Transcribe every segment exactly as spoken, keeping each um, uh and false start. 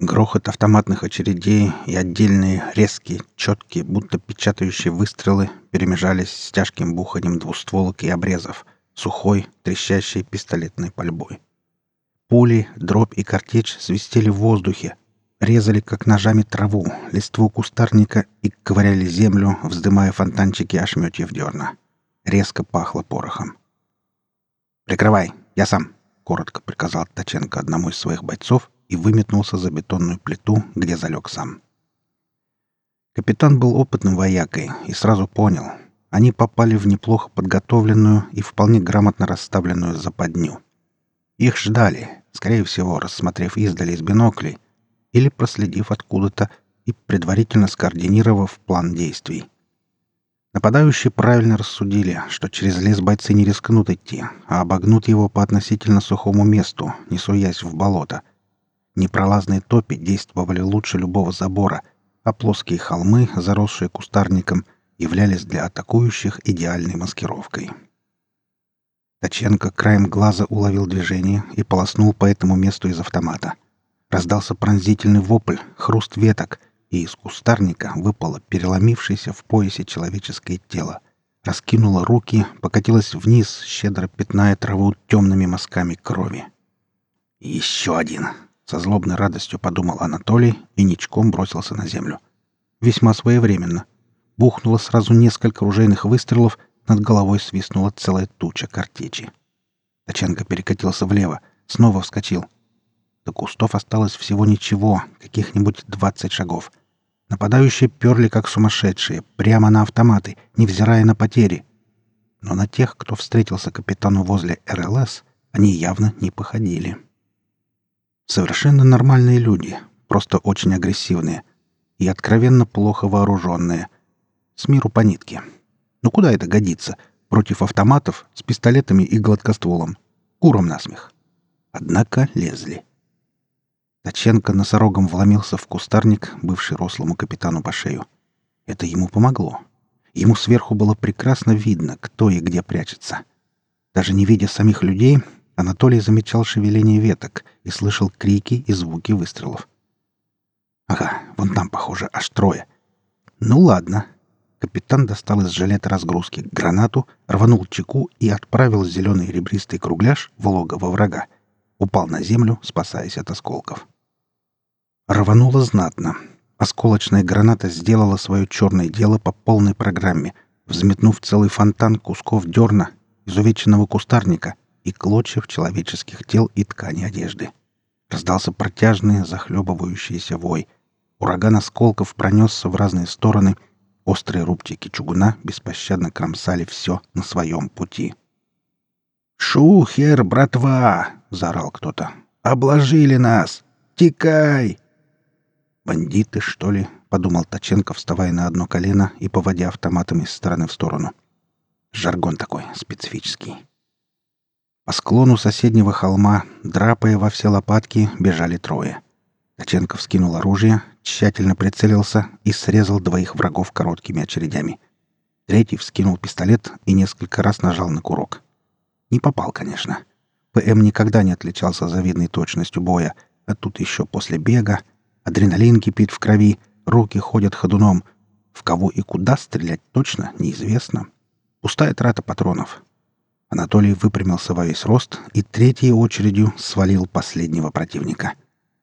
Грохот автоматных очередей и отдельные резкие, четкие, будто печатающие выстрелы перемежались с тяжким буханием двустволок и обрезов, сухой, трещащей пистолетной пальбой. Пули, дробь и картечь свистели в воздухе, резали, как ножами, траву, листву кустарника и ковыряли землю, вздымая фонтанчики ошметьев дерна. Резко пахло порохом. «Прикрывай, я сам!» — коротко приказал Ткаченко одному из своих бойцов и выметнулся за бетонную плиту, где залег сам. Капитан был опытным воякой и сразу понял — они попали в неплохо подготовленную и вполне грамотно расставленную западню. Их ждали, скорее всего, рассмотрев издали из биноклей или проследив откуда-то и предварительно скоординировав план действий. Нападающие правильно рассудили, что через лес бойцы не рискнут идти, а обогнут его по относительно сухому месту, не суясь в болото. Непролазные топи действовали лучше любого забора, а плоские холмы, заросшие кустарником, являлись для атакующих идеальной маскировкой. Ткаченко краем глаза уловил движение и полоснул по этому месту из автомата. Раздался пронзительный вопль, хруст веток, и из кустарника выпало переломившееся в поясе человеческое тело. Раскинуло руки, покатилось вниз, щедро пятная траву темными мазками крови. «Еще один!» — со злобной радостью подумал Анатолий и ничком бросился на землю. Весьма своевременно. Бухнуло сразу несколько ружейных выстрелов, над головой свистнула целая туча картечи. Ткаченко перекатился влево, снова вскочил. До кустов осталось всего ничего, каких-нибудь двадцать шагов. Нападающие перли как сумасшедшие, прямо на автоматы, невзирая на потери. Но на тех, кто встретился капитану возле эр эл эс, они явно не походили. Совершенно нормальные люди, просто очень агрессивные и откровенно плохо вооруженные. С миру по нитке. Ну куда это годится? Против автоматов с пистолетами и гладкостволом. Куром насмех. Однако лезли. Ткаченко носорогом вломился в кустарник, бывший рослому капитану по шею. Это ему помогло. Ему сверху было прекрасно видно, кто и где прячется. Даже не видя самих людей, Анатолий замечал шевеление веток и слышал крики и звуки выстрелов. Ага, вон там, похоже, аж трое. Ну ладно. Капитан достал из жилета разгрузки гранату, рванул чеку и отправил зеленый ребристый кругляш в логово врага. Упал на землю, спасаясь от осколков. Рвануло знатно. Осколочная граната сделала свое черное дело по полной программе, взметнув целый фонтан кусков дерна, изувеченного кустарника и клочьев человеческих тел и ткани одежды. Раздался протяжный, захлебывающийся вой. Ураган осколков пронесся в разные стороны. Острые рубчики чугуна беспощадно кромсали все на своем пути. «Шухер, братва!» — заорал кто-то. «Обложили нас! Текай!» «Бандиты, что ли?» — подумал Ткаченко, вставая на одно колено и поводя автоматом из стороны в сторону. Жаргон такой, специфический. По склону соседнего холма, драпая во все лопатки, бежали трое. Ткаченко вскинул оружие, тщательно прицелился и срезал двоих врагов короткими очередями. Третий вскинул пистолет и несколько раз нажал на курок. Не попал, конечно. ПМ никогда не отличался завидной точностью боя, а тут еще после бега. Адреналин кипит в крови, руки ходят ходуном. В кого и куда стрелять точно неизвестно. Пустая трата патронов. Анатолий выпрямился во весь рост и третьей очередью свалил последнего противника.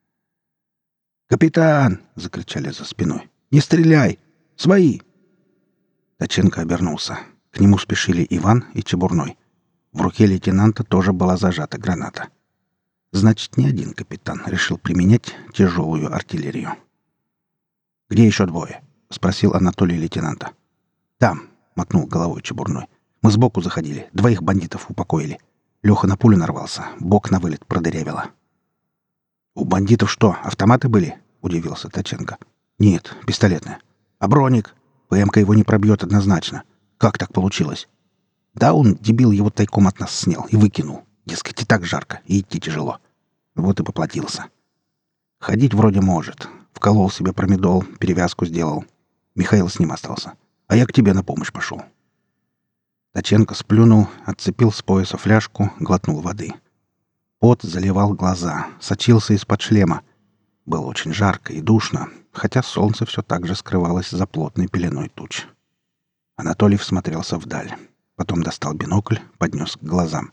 «Капитан!» — закричали за спиной. «Не стреляй! Свои!» Ткаченко обернулся. К нему спешили Иван и Чебурной. В руке лейтенанта тоже была зажата граната. Значит, не один капитан решил применять тяжелую артиллерию. «Где еще двое?» — спросил Анатолий лейтенанта. «Там!» — мотнул головой Чебурной. «Мы сбоку заходили, двоих бандитов упокоили. Леха на пулю нарвался, бок на вылет продырявило». «У бандитов что, автоматы были?» — удивился Ткаченко. «Нет, пистолетные. А броник? ПМ-ка его не пробьет однозначно. Как так получилось?» «Да он, дебил, его тайком от нас снял и выкинул. Дескать, и так жарко, и идти тяжело. Вот и поплатился. Ходить вроде может. Вколол себе промедол, перевязку сделал. Михаил с ним остался. А я к тебе на помощь пошел». Ткаченко сплюнул, отцепил с пояса фляжку, глотнул воды. Пот заливал глаза, сочился из-под шлема. Было очень жарко и душно, хотя солнце все так же скрывалось за плотной пеленой туч. Анатолий всмотрелся вдаль. Потом достал бинокль, поднес к глазам.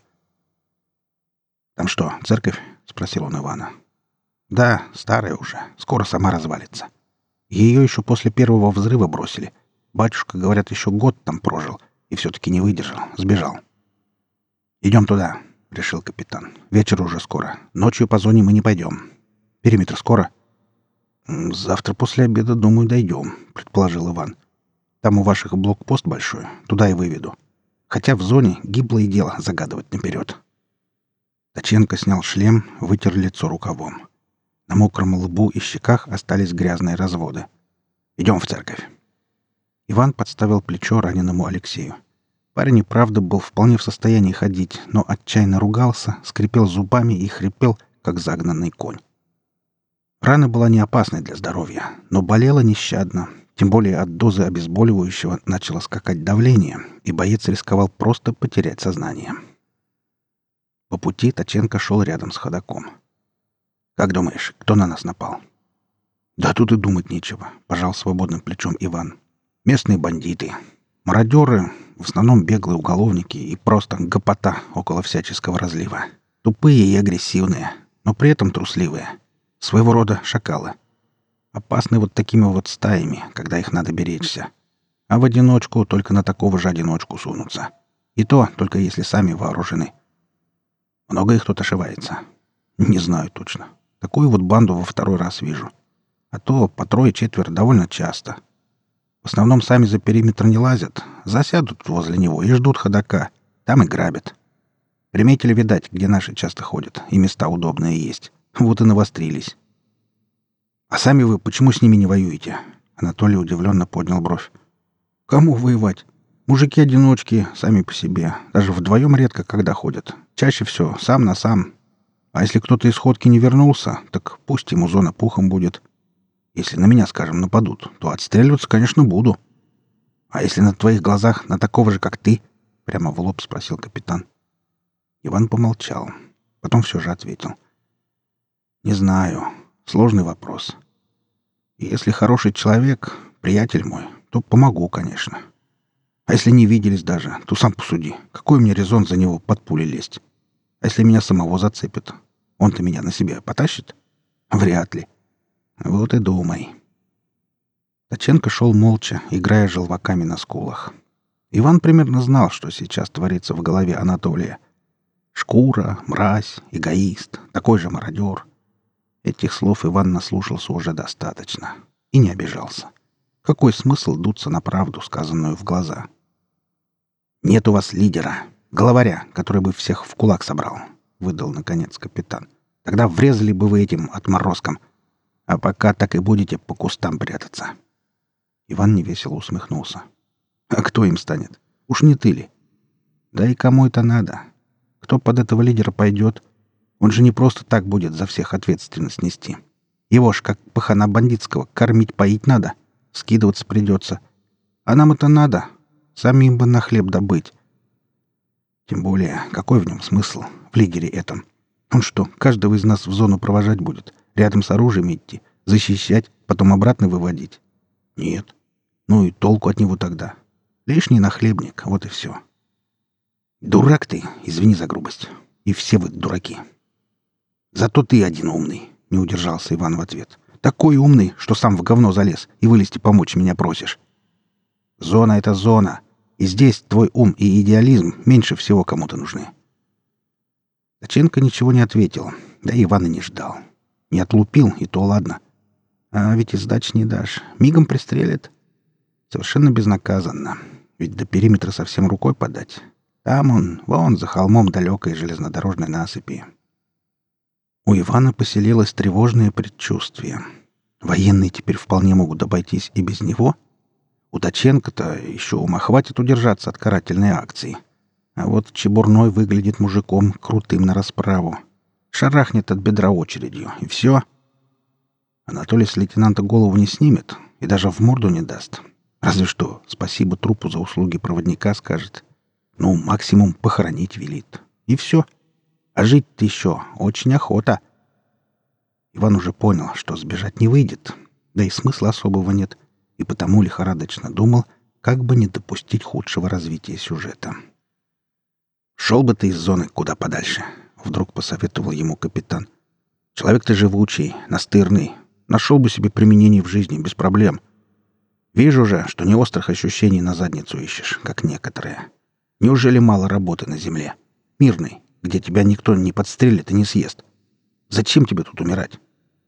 «Там что, церковь?» — спросил он Ивана. «Да, старая уже. Скоро сама развалится. Ее еще после первого взрыва бросили. Батюшка, говорят, еще год там прожил и все-таки не выдержал. Сбежал». «Идем туда», — решил капитан. «Вечер уже скоро. Ночью по зоне мы не пойдем. Периметр скоро?» «Завтра после обеда, думаю, дойдем», — предположил Иван. «Там у ваших блокпост большой. Туда и выведу. Хотя в зоне гиблое дело загадывать наперед». Таченко снял шлем, вытер лицо рукавом. На мокром лбу и щеках остались грязные разводы. «Идем в церковь». Иван подставил плечо раненому Алексею. Парень и правда был вполне в состоянии ходить, но отчаянно ругался, скрипел зубами и хрипел, как загнанный конь. Рана была не опасной для здоровья, но болела нещадно. Тем более от дозы обезболивающего начало скакать давление, и боец рисковал просто потерять сознание. По пути Таченко шел рядом с ходоком. «Как думаешь, кто на нас напал?» «Да тут и думать нечего», — пожал свободным плечом Иван. «Местные бандиты. Мародеры, в основном беглые уголовники и просто гопота около всяческого разлива. Тупые и агрессивные, но при этом трусливые. Своего рода шакалы. Опасны вот такими вот стаями, когда их надо беречься. А в одиночку только на такого же одиночку сунутся. И то только если сами вооружены. Много их тут ошивается. Не знаю точно. Такую вот банду во второй раз вижу. А то по трое-четверо довольно часто. В основном сами за периметр не лазят. Засядут возле него и ждут ходока. Там и грабят. Приметили, видать, где наши часто ходят, и места удобные есть. Вот и навострились. «А сами вы почему с ними не воюете?» Анатолий удивленно поднял бровь. «Кому воевать? Мужики-одиночки, сами по себе. Даже вдвоем редко когда ходят. Чаще всего сам на сам. А если кто-то из ходки не вернулся, так пусть ему зона пухом будет. Если на меня, скажем, нападут, то отстреливаться, конечно, буду. А если на твоих глазах на такого же, как ты?» Прямо в лоб спросил капитан. Иван помолчал. Потом все же ответил. «Не знаю. Сложный вопрос. Если хороший человек, приятель мой, то помогу, конечно. А если не виделись даже, то сам посуди. Какой мне резон за него под пули лезть? А если меня самого зацепит? Он-то меня на себе потащит? Вряд ли. Вот и думай». Таченко шел молча, играя желваками на скулах. Иван примерно знал, что сейчас творится в голове Анатолия. Шкура, мразь, эгоист, такой же мародер. Этих слов Иван наслушался уже достаточно. И не обижался. Какой смысл дуться на правду, сказанную в глаза? «Нет у вас лидера, главаря, который бы всех в кулак собрал», — выдал, наконец, капитан. «Тогда врезали бы вы этим отморозкам. А пока так и будете по кустам прятаться». Иван невесело усмехнулся. «А кто им станет? Уж не ты ли? Да и кому это надо? Кто под этого лидера пойдет? Он же не просто так будет за всех ответственность нести. Его ж, как пахана бандитского, кормить-поить надо. Скидываться придется. А нам это надо. Самим бы на хлеб добыть. Тем более, какой в нем смысл, в лидере этом? Он что, каждого из нас в зону провожать будет? Рядом с оружием идти? Защищать? Потом обратно выводить? Нет. Ну и толку от него тогда? Лишний нахлебник, вот и все. Дурак ты, извини за грубость. И все вы дураки. Зато ты один умный, не удержался Иван в ответ. Такой умный, что сам в говно залез и вылезти помочь меня просишь. Зона — это зона, и здесь твой ум и идеализм меньше всего кому-то нужны. Таченко ничего не ответил, да и Иван и не ждал. Не отлупил, и то ладно. А ведь и сдачи не дашь. Мигом пристрелят. Совершенно безнаказанно. Ведь до периметра совсем рукой подать. Там он, вон за холмом далекой железнодорожной насыпи. У Ивана поселилось тревожное предчувствие. Военные теперь вполне могут обойтись и без него. У Таченко-то еще ума хватит удержаться от карательной акции. А вот Чебурной выглядит мужиком крутым на расправу. Шарахнет от бедра очередью, и все. Анатолий с лейтенанта голову не снимет и даже в морду не даст. Разве что спасибо трупу за услуги проводника скажет. Ну, максимум похоронить велит. И все. А жить-то еще очень охота. Иван уже понял, что сбежать не выйдет, да и смысла особого нет, и потому лихорадочно думал, как бы не допустить худшего развития сюжета. «Шел бы ты из зоны куда подальше», — вдруг посоветовал ему капитан. «Человек ты живучий, настырный. Нашел бы себе применение в жизни без проблем. Вижу же, что не острых ощущений на задницу ищешь, как некоторые. Неужели мало работы на земле? Мирной, где тебя никто не подстрелит и не съест. Зачем тебе тут умирать?»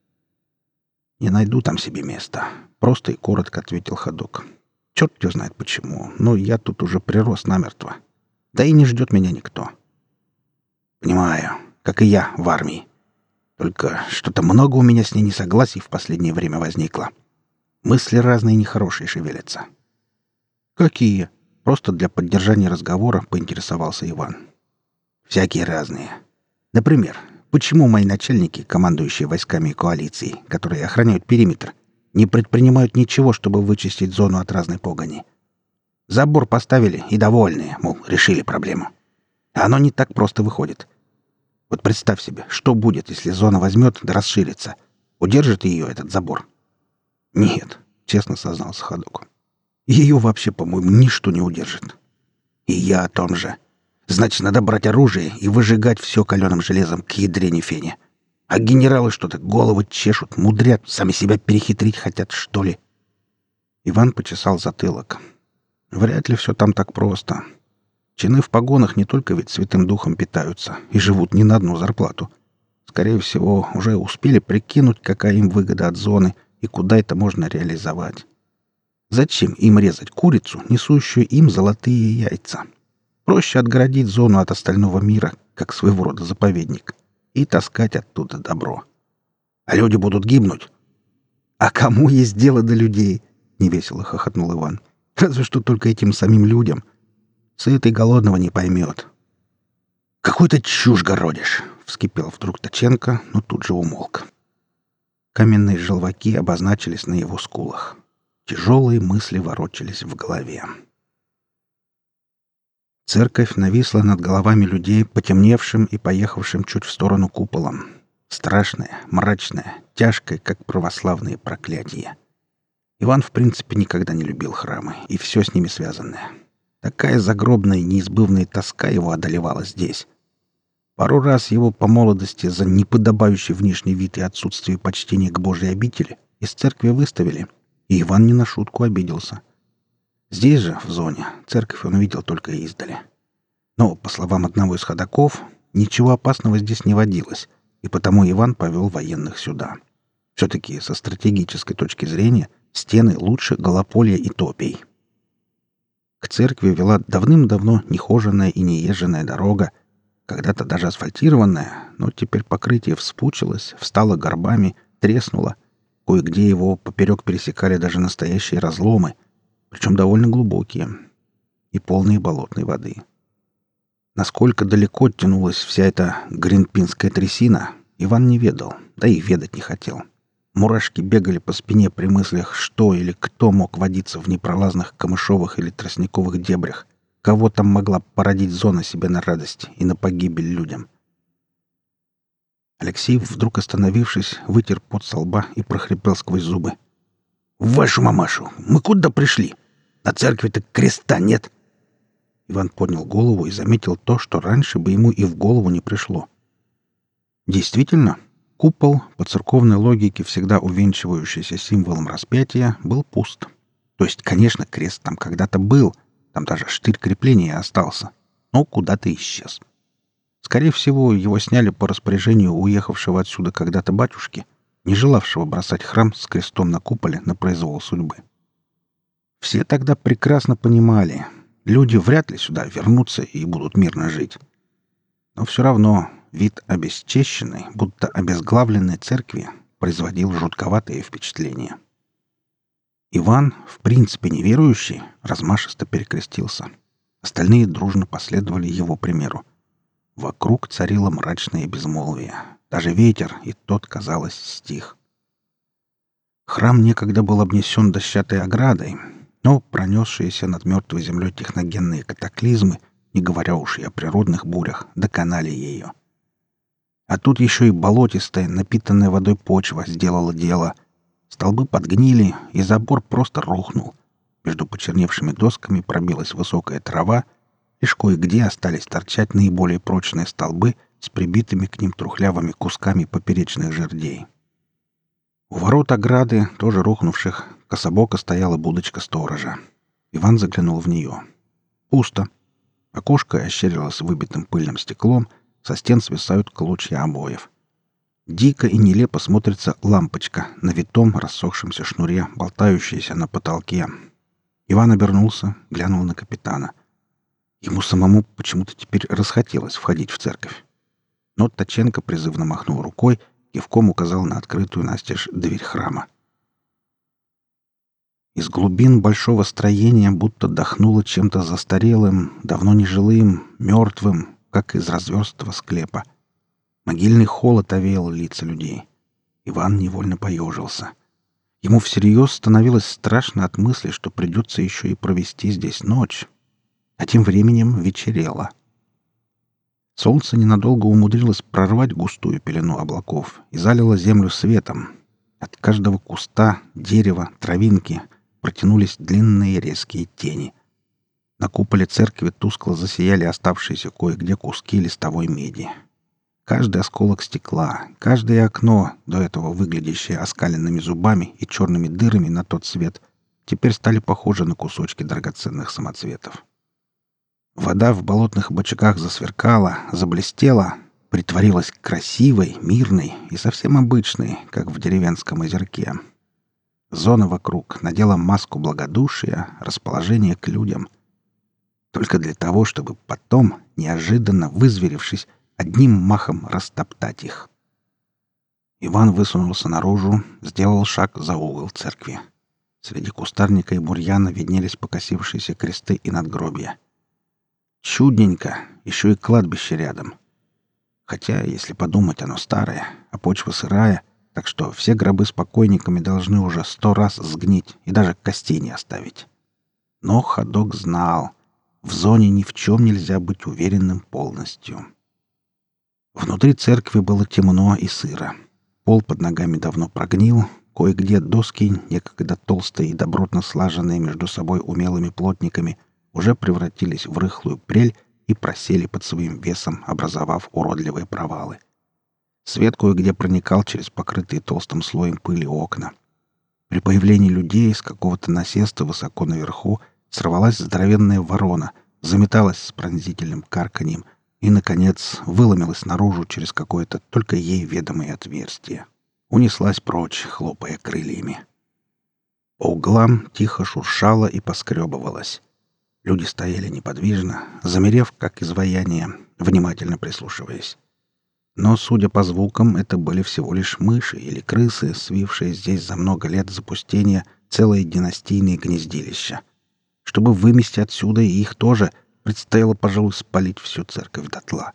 «Не найду там себе места», — просто и коротко ответил ходок. «Черт его знает почему, но я тут уже прирос намертво. Да и не ждет меня никто». «Понимаю, как и я в армии. Только что-то много у меня с ней несогласий в последнее время возникло. Мысли разные нехорошие шевелятся». «Какие?» — просто для поддержания разговора поинтересовался Иван. «Всякие разные. Например, почему мои начальники, командующие войсками коалиции, которые охраняют периметр, не предпринимают ничего, чтобы вычистить зону от разной погони? Забор поставили и довольны, мол, решили проблему. А оно не так просто выходит. Вот представь себе, что будет, если зона возьмет да расширится. Удержит ее этот забор?» «Нет», — честно сознался ходок. «Ее вообще, по-моему, ничто не удержит». «И я о том же. Значит, надо брать оружие и выжигать все каленым железом к ядрене фене. А генералы что-то головы чешут, мудрят, сами себя перехитрить хотят, что ли?» Иван почесал затылок. «Вряд ли все там так просто. Чины в погонах не только ведь Святым Духом питаются и живут не на одну зарплату. Скорее всего, уже успели прикинуть, какая им выгода от зоны и куда это можно реализовать. Зачем им резать курицу, несущую им золотые яйца? Проще отгородить зону от остального мира, как своего рода заповедник, и таскать оттуда добро. А люди будут гибнуть. «А кому есть дело до людей?» — невесело хохотнул Иван. «Разве что только этим самим людям. Сытый голодного не поймет». «Какую-то чушь городишь!» — вскипел вдруг Точенко, но тут же умолк. Каменные желваки обозначились на его скулах. Тяжелые мысли ворочались в голове. Церковь нависла над головами людей, потемневшим и поехавшим чуть в сторону куполом. Страшная, мрачная, тяжкая, как православные проклятия. Иван, в принципе, никогда не любил храмы и все с ними связанное. Такая загробная неизбывная тоска его одолевала здесь. Пару раз его по молодости за неподобающий внешний вид и отсутствие почтения к Божьей обители из церкви выставили, и Иван не на шутку обиделся. Здесь же, в зоне, церковь он видел только издали. Но, по словам одного из ходоков, ничего опасного здесь не водилось, и потому Иван повел военных сюда. Все-таки со стратегической точки зрения стены лучше Голополья и Топий. К церкви вела давным-давно нехоженная и неезженная дорога, когда-то даже асфальтированная, но теперь покрытие вспучилось, встало горбами, треснуло. Кое-где его поперек пересекали даже настоящие разломы, причем довольно глубокие и полные болотной воды. Насколько далеко тянулась вся эта гринпинская трясина, Иван не ведал, да и ведать не хотел. Мурашки бегали по спине при мыслях, что или кто мог водиться в непролазных камышовых или тростниковых дебрях, кого там могла породить зона себе на радость и на погибель людям. Алексей, вдруг остановившись, вытер пот со лба и прохрипел сквозь зубы. «Вашу мамашу! Мы куда пришли? На церкви-то креста нет!» Иван поднял голову и заметил то, что раньше бы ему и в голову не пришло. Действительно, купол, по церковной логике всегда увенчивающийся символом распятия, был пуст. То есть, конечно, крест там когда-то был, там даже штырь крепления остался, но куда-то исчез. Скорее всего, его сняли по распоряжению уехавшего отсюда когда-то батюшки, не желавшего бросать храм с крестом на куполе на произвол судьбы. Все тогда прекрасно понимали, люди вряд ли сюда вернутся и будут мирно жить. Но все равно вид обесчещенной, будто обезглавленной церкви производил жутковатое впечатление. Иван, в принципе неверующий, размашисто перекрестился. Остальные дружно последовали его примеру. Вокруг царило мрачное безмолвие. Даже ветер, и тот, казалось, стих. Храм некогда был обнесен дощатой оградой, но пронесшиеся над мертвой землей техногенные катаклизмы, не говоря уж и о природных бурях, доконали ее. А тут еще и болотистая, напитанная водой почва сделала дело. Столбы подгнили, и забор просто рухнул. Между почерневшими досками пробилась высокая трава, лишь кое-где остались торчать наиболее прочные столбы с прибитыми к ним трухлявыми кусками поперечных жердей. У ворот ограды, тоже рухнувших, кособоко стояла будочка сторожа. Иван заглянул в нее. Пусто. Окошко ощерилось выбитым пыльным стеклом, со стен свисают клочья обоев. Дико и нелепо смотрится лампочка на витом рассохшемся шнуре, болтающаяся на потолке. Иван обернулся, глянул на капитана. Ему самому почему-то теперь расхотелось входить в церковь. Но Ткаченко призывно махнул рукой, кивком указал на открытую настежь дверь храма. Из глубин большого строения будто дохнуло чем-то застарелым, давно нежилым, мертвым, как из разверстого склепа. Могильный холод овеял лица людей. Иван невольно поежился. Ему всерьез становилось страшно от мысли, что придется еще и провести здесь ночь. А тем временем вечерело. Солнце ненадолго умудрилось прорвать густую пелену облаков и залило землю светом. От каждого куста, дерева, травинки протянулись длинные резкие тени. На куполе церкви тускло засияли оставшиеся кое-где куски листовой меди. Каждый осколок стекла, каждое окно, до этого выглядящее оскаленными зубами и черными дырами на тот свет, теперь стали похожи на кусочки драгоценных самоцветов. Вода в болотных бочагах засверкала, заблестела, притворилась красивой, мирной и совсем обычной, как в деревенском озерке. Зона вокруг надела маску благодушия, расположения к людям. Только для того, чтобы потом, неожиданно вызверившись, одним махом растоптать их. Иван высунулся наружу, сделал шаг за угол церкви. Среди кустарника и бурьяна виднелись покосившиеся кресты и надгробия. Чудненько, еще и кладбище рядом. Хотя, если подумать, оно старое, а почва сырая, так что все гробы с покойниками должны уже сто раз сгнить и даже костей не оставить. Но ходок знал, в зоне ни в чем нельзя быть уверенным полностью. Внутри церкви было темно и сыро. Пол под ногами давно прогнил, кое-где доски, некогда толстые и добротно слаженные между собой умелыми плотниками, уже превратились в рыхлую прель и просели под своим весом, образовав уродливые провалы. Свет кое-где проникал через покрытые толстым слоем пыли окна. При появлении людей с какого-то насеста высоко наверху сорвалась здоровенная ворона, заметалась с пронзительным карканьем и, наконец, выломилась наружу через какое-то только ей ведомое отверстие. Унеслась прочь, хлопая крыльями. По углам тихо шуршала и поскребывалась. Люди стояли неподвижно, замерев, как изваяние, внимательно прислушиваясь. Но, судя по звукам, это были всего лишь мыши или крысы, свившие здесь за много лет запустения целые династийные гнездилища. Чтобы вымести отсюда и их тоже, предстояло, пожалуй, спалить всю церковь дотла.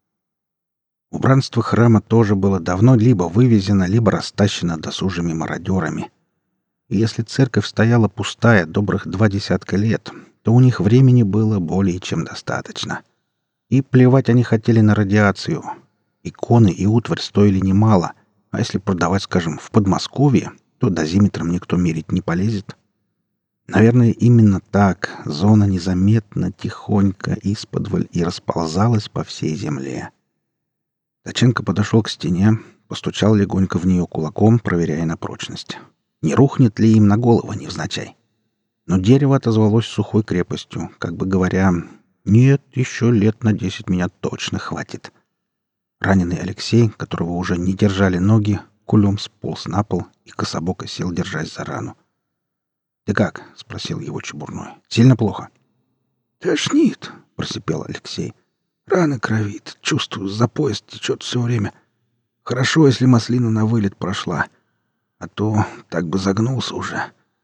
Убранство храма тоже было давно либо вывезено, либо растащено досужими мародерами. И если церковь стояла пустая добрых два десятка лет, то у них времени было более чем достаточно. И плевать они хотели на радиацию. Иконы и утварь стоили немало, а если продавать, скажем, в Подмосковье, то дозиметром никто мерить не полезет. Наверное, именно так зона незаметно, тихонько, исподволь и расползалась по всей земле. Ткаченко подошел к стене, постучал легонько в нее кулаком, проверяя на прочность. Не рухнет ли им на голову невзначай? Но дерево отозвалось сухой крепостью, как бы говоря, «Нет, еще лет на десять меня точно хватит». Раненый Алексей, которого уже не держали ноги, кулем сполз на пол и кособоко сел, держась за рану. «Ты как?» — спросил его Чебурной. «Сильно плохо?» «Тошнит», — просипел Алексей. «Рана кровит. Чувствую, за пояс течет все время. Хорошо, если маслина на вылет прошла. А то так бы загнулся уже».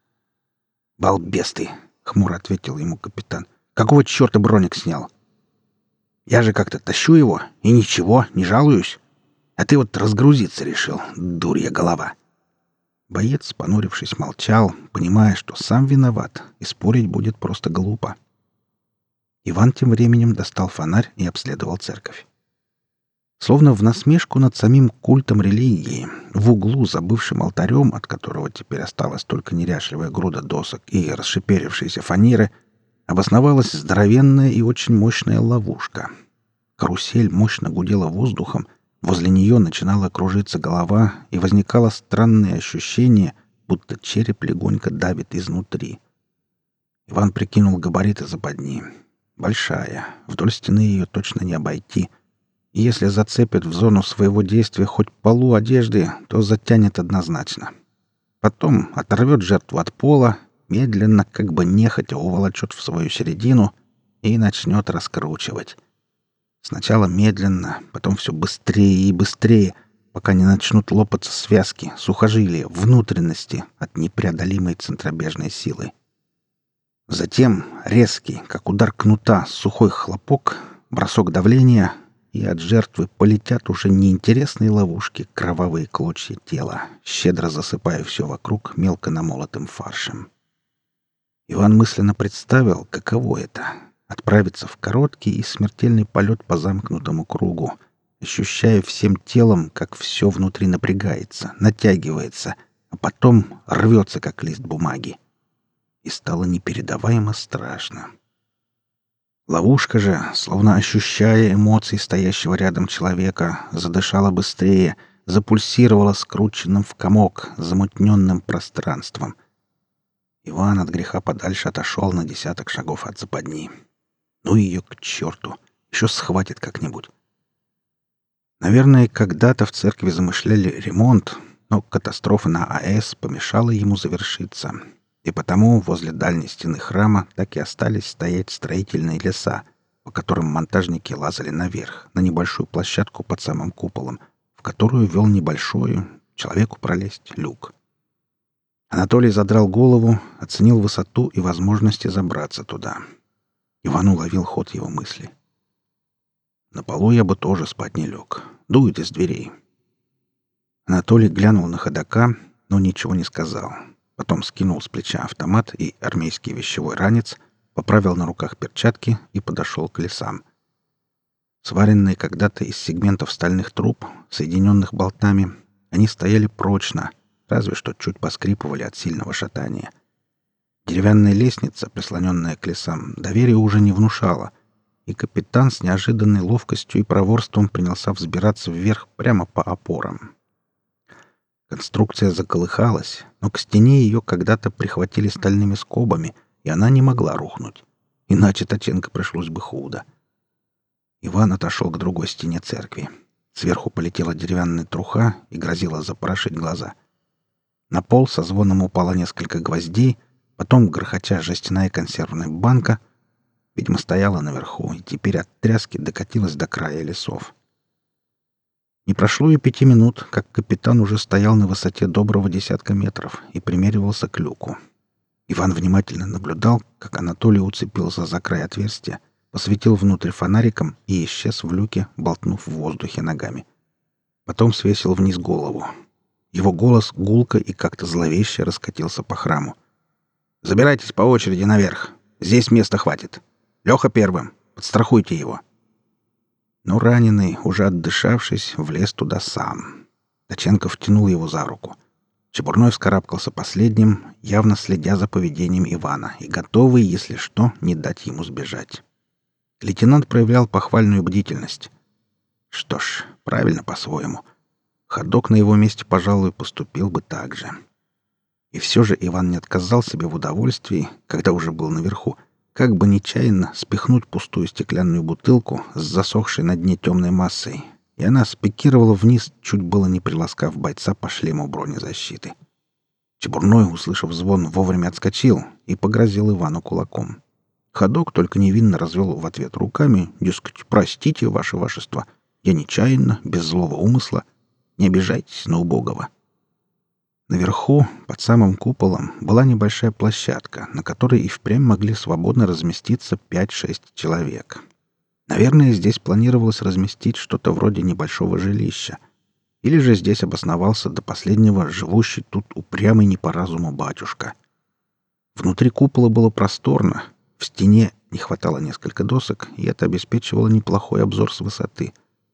«Балбес ты!» — хмуро ответил ему капитан. «Какого черта броник снял? Я же как-то тащу его, и ничего, не жалуюсь. А ты вот разгрузиться решил, дурья голова». Боец, понурившись, молчал, понимая, что сам виноват, и спорить будет просто глупо. Иван тем временем достал фонарь и обследовал церковь. Словно в насмешку над самим культом религии, в углу, за бывшим алтарем, от которого теперь осталась только неряшливая груда досок и расшиперившиеся фанеры, обосновалась здоровенная и очень мощная ловушка. Карусель мощно гудела воздухом, возле нее начинала кружиться голова, и возникало странное ощущение, будто череп легонько давит изнутри. Иван прикинул габариты западни. Большая, вдоль стены ее точно не обойти — и если зацепит в зону своего действия хоть полу одежды, то затянет однозначно. Потом оторвет жертву от пола, медленно, как бы нехотя уволочет в свою середину и начнет раскручивать. Сначала медленно, потом все быстрее и быстрее, пока не начнут лопаться связки, сухожилия, внутренности от непреодолимой центробежной силы. Затем резкий, как удар кнута, сухой хлопок, бросок давления — и от жертвы полетят уже неинтересные ловушки кровавые клочья тела, щедро засыпая все вокруг мелко намолотым фаршем. Иван мысленно представил, каково это — отправиться в короткий и смертельный полет по замкнутому кругу, ощущая всем телом, как все внутри напрягается, натягивается, а потом рвется, как лист бумаги. И стало непередаваемо страшно. Ловушка же, словно ощущая эмоции стоящего рядом человека, задышала быстрее, запульсировала скрученным в комок, замутненным пространством. Иван от греха подальше отошел на десяток шагов от западни. Ну ее к черту! Еще схватит как-нибудь. Наверное, когда-то в церкви замышляли ремонт, но катастрофа на АЭС помешала ему завершиться. И потому возле дальней стены храма так и остались стоять строительные леса, по которым монтажники лазали наверх, на небольшую площадку под самым куполом, в которую вел небольшой, человеку пролезть, люк. Анатолий задрал голову, оценил высоту и возможности забраться туда. Иван уловил ход его мысли. «На полу я бы тоже спать не лег. Дует из дверей». Анатолий глянул на ходока, но ничего не сказал. Потом скинул с плеча автомат и армейский вещевой ранец, поправил на руках перчатки и подошел к лесам. Сваренные когда-то из сегментов стальных труб, соединенных болтами, они стояли прочно, разве что чуть поскрипывали от сильного шатания. Деревянная лестница, прислоненная к лесам, доверия уже не внушала, и капитан с неожиданной ловкостью и проворством принялся взбираться вверх прямо по опорам. Конструкция заколыхалась, но к стене ее когда-то прихватили стальными скобами, и она не могла рухнуть. Иначе Таченко пришлось бы худо. Иван отошел к другой стене церкви. Сверху полетела деревянная труха и грозила запорошить глаза. На пол со звоном упало несколько гвоздей, потом, грохоча, жестяная консервная банка, видимо, стояла наверху и теперь от тряски докатилась до края лесов. Не прошло и пяти минут, как капитан уже стоял на высоте доброго десятка метров и примеривался к люку. Иван внимательно наблюдал, как Анатолий уцепился за край отверстия, посветил внутрь фонариком и исчез в люке, болтнув в воздухе ногами. Потом свесил вниз голову. Его голос гулко и как-то зловеще раскатился по храму. «Забирайтесь по очереди наверх. Здесь места хватит. Леха первым. Подстрахуйте его». Но раненый, уже отдышавшись, влез туда сам. Таченко втянул его за руку. Чебурной вскарабкался последним, явно следя за поведением Ивана и готовый, если что, не дать ему сбежать. Лейтенант проявлял похвальную бдительность. Что ж, правильно по-своему. Ходок на его месте, пожалуй, поступил бы так же. И все же Иван не отказал себе в удовольствии, когда уже был наверху, как бы нечаянно спихнуть пустую стеклянную бутылку с засохшей на дне темной массой, и она спикировала вниз, чуть было не приласкав бойца по шлему бронезащиты. Чебурной, услышав звон, вовремя отскочил и погрозил Ивану кулаком. Ходок только невинно развел в ответ руками, дескать, «Простите, ваше вашество, я нечаянно, без злого умысла, не обижайтесь на убогого». Наверху, под самым куполом, была небольшая площадка, на которой и впрямь могли свободно разместиться пять-шесть человек. Наверное, здесь планировалось разместить что-то вроде небольшого жилища. Или же здесь обосновался до последнего живущий тут упрямый не по разуму батюшка. Внутри купола было просторно, в стене не хватало несколько досок, и это обеспечивало неплохой обзор с высоты.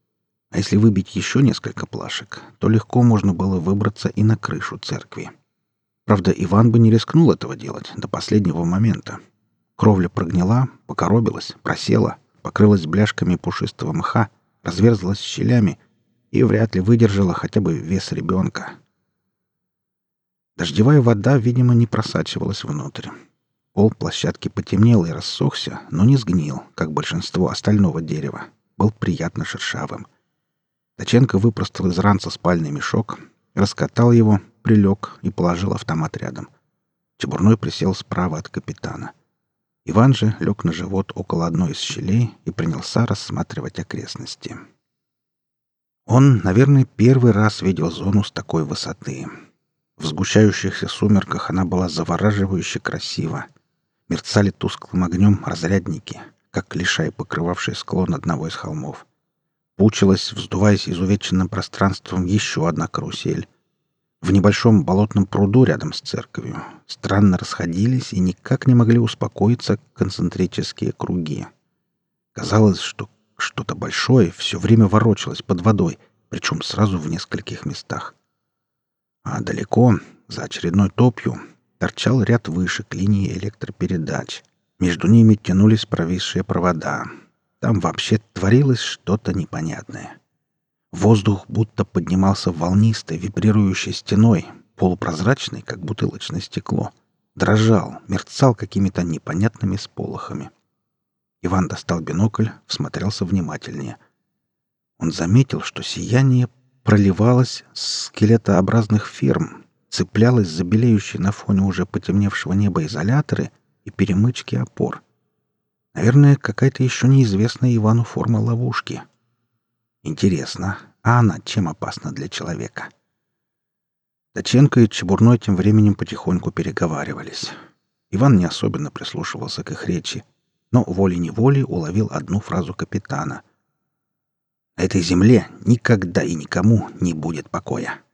А если выбить еще несколько плашек, то легко можно было выбраться и на крышу церкви. Правда, Иван бы не рискнул этого делать до последнего момента. Кровля прогнила, покоробилась, просела, покрылась бляшками пушистого мха, разверзлась щелями и вряд ли выдержала хотя бы вес ребенка. Дождевая вода, видимо, не просачивалась внутрь. Пол площадки потемнел и рассохся, но не сгнил, как большинство остального дерева. Был приятно шершавым. Таченко выпростал из ранца спальный мешок, раскатал его, прилег и положил автомат рядом. Чебурной присел справа от капитана. Иван же лег на живот около одной из щелей и принялся рассматривать окрестности. Он, наверное, первый раз видел зону с такой высоты. В сгущающихся сумерках она была завораживающе красива. Мерцали тусклым огнем разрядники, как лишай, покрывавшие склон одного из холмов. Пучилась, вздуваясь изувеченным пространством, еще одна карусель. В небольшом болотном пруду рядом с церковью странно расходились и никак не могли успокоиться концентрические круги. Казалось, что что-то большое все время ворочалось под водой, причем сразу в нескольких местах. А далеко, за очередной топью, торчал ряд вышек линии электропередач. Между ними тянулись провисшие провода. Там вообще творилось что-то непонятное. Воздух будто поднимался волнистой, вибрирующей стеной, полупрозрачной, как бутылочное стекло. Дрожал, мерцал какими-то непонятными сполохами. Иван достал бинокль, всмотрелся внимательнее. Он заметил, что сияние проливалось с скелетообразных ферм, цеплялось за белеющие на фоне уже потемневшего неба изоляторы и перемычки опор. Наверное, какая-то еще неизвестная Ивану форма ловушки. Интересно, а она чем опасна для человека? Таченко и Чебурной тем временем потихоньку переговаривались. Иван не особенно прислушивался к их речи, но волей-неволей уловил одну фразу капитана. «На этой земле никогда и никому не будет покоя».